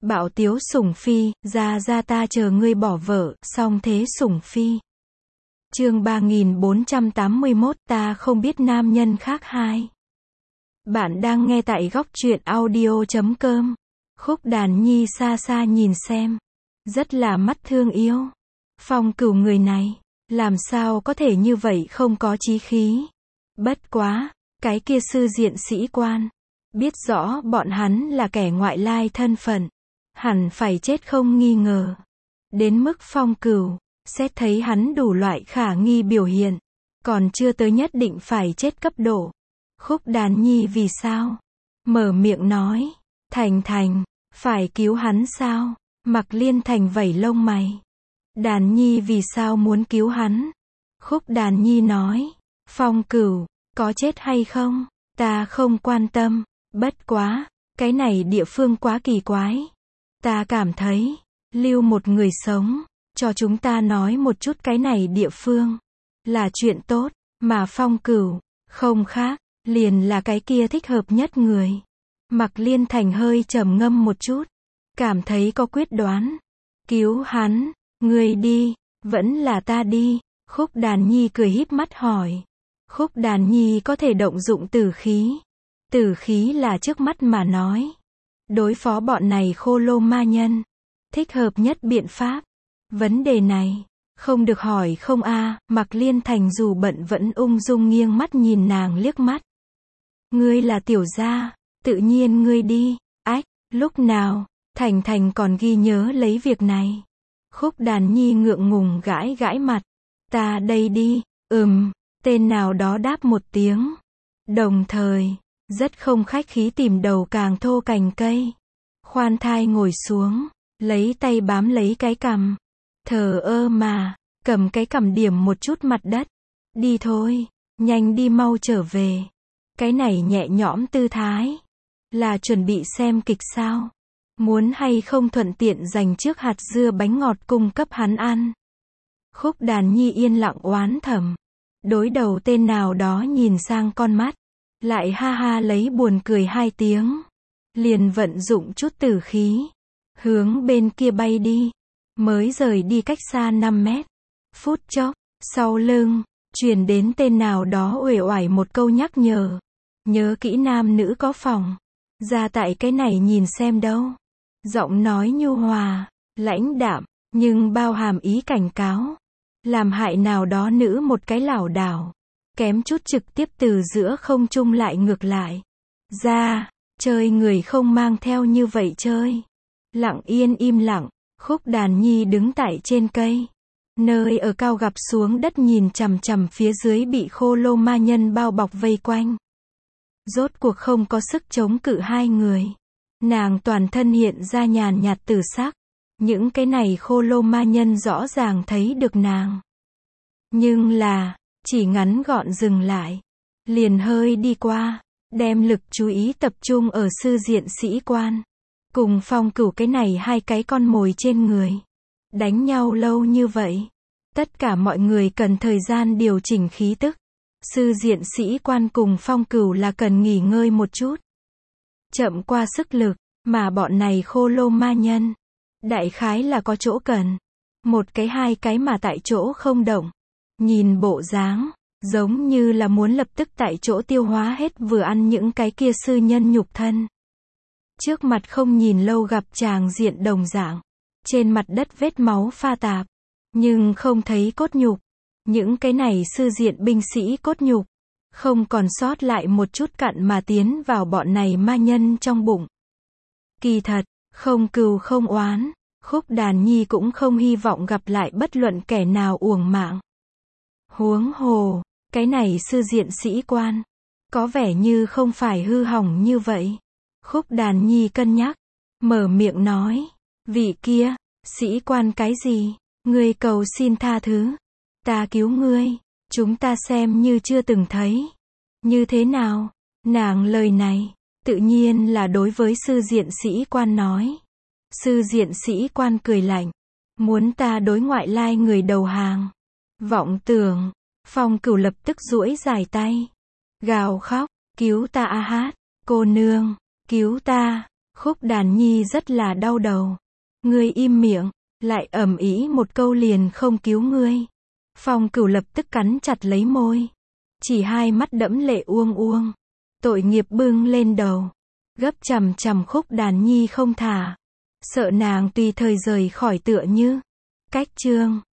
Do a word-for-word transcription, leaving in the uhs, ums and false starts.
Bạo tiếu sủng phi, ra ra ta chờ ngươi bỏ vợ, song thế sủng phi. Chương ba nghìn bốn trăm tám mươi mốt, ta không biết nam nhân khác hai. Bạn đang nghe tại góc truyện audio chấm com. Khúc Đàn Nhi xa xa nhìn xem, rất là mắt thương yêu. Phong Cửu người này, làm sao có thể như vậy không có chí khí. Bất quá, cái kia sư diện sĩ quan, biết rõ bọn hắn là kẻ ngoại lai thân phận, hẳn phải chết không nghi ngờ. Đến mức Phong Cửu, xét thấy hắn đủ loại khả nghi biểu hiện, còn chưa tới nhất định phải chết cấp độ. Khúc Đàn Nhi vì sao? Mở miệng nói, Thành Thành, phải cứu hắn sao? Mặc Liên Thành vẩy lông mày. Đàn Nhi vì sao muốn cứu hắn? Khúc Đàn Nhi nói, Phong Cửu, có chết hay không? Ta không quan tâm, bất quá, cái này địa phương quá kỳ quái. Ta cảm thấy, lưu một người sống, cho chúng ta nói một chút cái này địa phương, là chuyện tốt, mà Phong Cửu, không khác, liền là cái kia thích hợp nhất người. Mặc Liên Thành hơi trầm ngâm một chút, cảm thấy có quyết đoán. Cứu hắn, ngươi đi, vẫn là ta đi? Khúc Đàn Nhi cười híp mắt hỏi. Khúc Đàn Nhi có thể động dụng tử khí. Tử khí là trước mắt mà nói. Đối phó bọn này khô lô ma nhân, thích hợp nhất biện pháp. Vấn đề này, không được hỏi không a. Mặc Liên Thành dù bận vẫn ung dung nghiêng mắt nhìn nàng liếc mắt. Ngươi là tiểu gia, tự nhiên ngươi đi. Ách, lúc nào, Thành Thành còn ghi nhớ lấy việc này. Khúc Đàn Nhi ngượng ngùng gãi gãi mặt. Ta đây đi, ừm, tên nào đó đáp một tiếng. Đồng thời, rất không khách khí tìm đầu càng thô cành cây. Khoan thai ngồi xuống, lấy tay bám lấy cái cằm. Thờ ơ mà, cầm cái cằm điểm một chút mặt đất. Đi thôi, nhanh đi mau trở về. Cái này nhẹ nhõm tư thái, là chuẩn bị xem kịch sao? Muốn hay không thuận tiện dành trước hạt dưa bánh ngọt cung cấp hắn ăn? Khúc Đàn Nhi yên lặng oán thầm. Đối đầu tên nào đó nhìn sang con mắt, lại ha ha lấy buồn cười hai tiếng. Liền vận dụng chút tử khí, hướng bên kia bay đi. Mới rời đi cách xa năm mét. Phút chốc, sau lưng, truyền đến tên nào đó uể oải một câu nhắc nhở. Nhớ kỹ nam nữ có phòng. Ra tại cái này nhìn xem đâu. Giọng nói nhu hòa, lãnh đạm, nhưng bao hàm ý cảnh cáo. Làm hại nào đó nữ một cái lảo đảo, kém chút trực tiếp từ giữa không trung lại ngược lại. Ra, chơi người không mang theo như vậy chơi. Lặng yên im lặng, Khúc Đàn Nhi đứng tại trên cây. Nơi ở cao gặp xuống đất nhìn chằm chằm phía dưới bị khô lô ma nhân bao bọc vây quanh. Rốt cuộc không có sức chống cự hai người. Nàng toàn thân hiện ra nhàn nhạt tử sắc. Những cái này khô lô ma nhân rõ ràng thấy được nàng. Nhưng là, chỉ ngắn gọn dừng lại. Liền hơi đi qua, đem lực chú ý tập trung ở sư diện sĩ quan. Cùng Phong Cửu cái này hai cái con mồi trên người. Đánh nhau lâu như vậy. Tất cả mọi người cần thời gian điều chỉnh khí tức. Sư diện sĩ quan cùng Phong Cửu là cần nghỉ ngơi một chút. Chậm qua sức lực, mà bọn này khô lô ma nhân. Đại khái là có chỗ cần. Một cái hai cái mà tại chỗ không động. Nhìn bộ dáng, giống như là muốn lập tức tại chỗ tiêu hóa hết vừa ăn những cái kia sư nhân nhục thân. Trước mặt không nhìn lâu gặp tràng diện đồng dạng. Trên mặt đất vết máu pha tạp. Nhưng không thấy cốt nhục. Những cái này sư diện binh sĩ cốt nhục. Không còn sót lại một chút cặn mà tiến vào bọn này ma nhân trong bụng. Kỳ thật, không cừu không oán. Khúc Đàn Nhi cũng không hy vọng gặp lại bất luận kẻ nào uổng mạng. Huống hồ, cái này sư diện sĩ quan, có vẻ như không phải hư hỏng như vậy. Khúc Đàn Nhi cân nhắc, mở miệng nói, vị kia, sĩ quan cái gì, ngươi cầu xin tha thứ, ta cứu ngươi, chúng ta xem như chưa từng thấy. Như thế nào? Nàng lời này, tự nhiên là đối với sư diện sĩ quan nói. Sư diện sĩ quan cười lạnh, muốn ta đối ngoại lai người đầu hàng. Vọng tưởng, Phong Cửu lập tức duỗi dài tay, gào khóc, cứu ta a hát, cô nương, cứu ta, Khúc Đàn Nhi rất là đau đầu. Ngươi im miệng, lại ầm ĩ một câu liền không cứu ngươi. Phong Cửu lập tức cắn chặt lấy môi. Chỉ hai mắt đẫm lệ uông uông. Tội nghiệp bưng lên đầu. Gấp chằm chằm Khúc Đàn Nhi không thả. Sợ nàng tùy thời rời khỏi tựa như. Cách chương.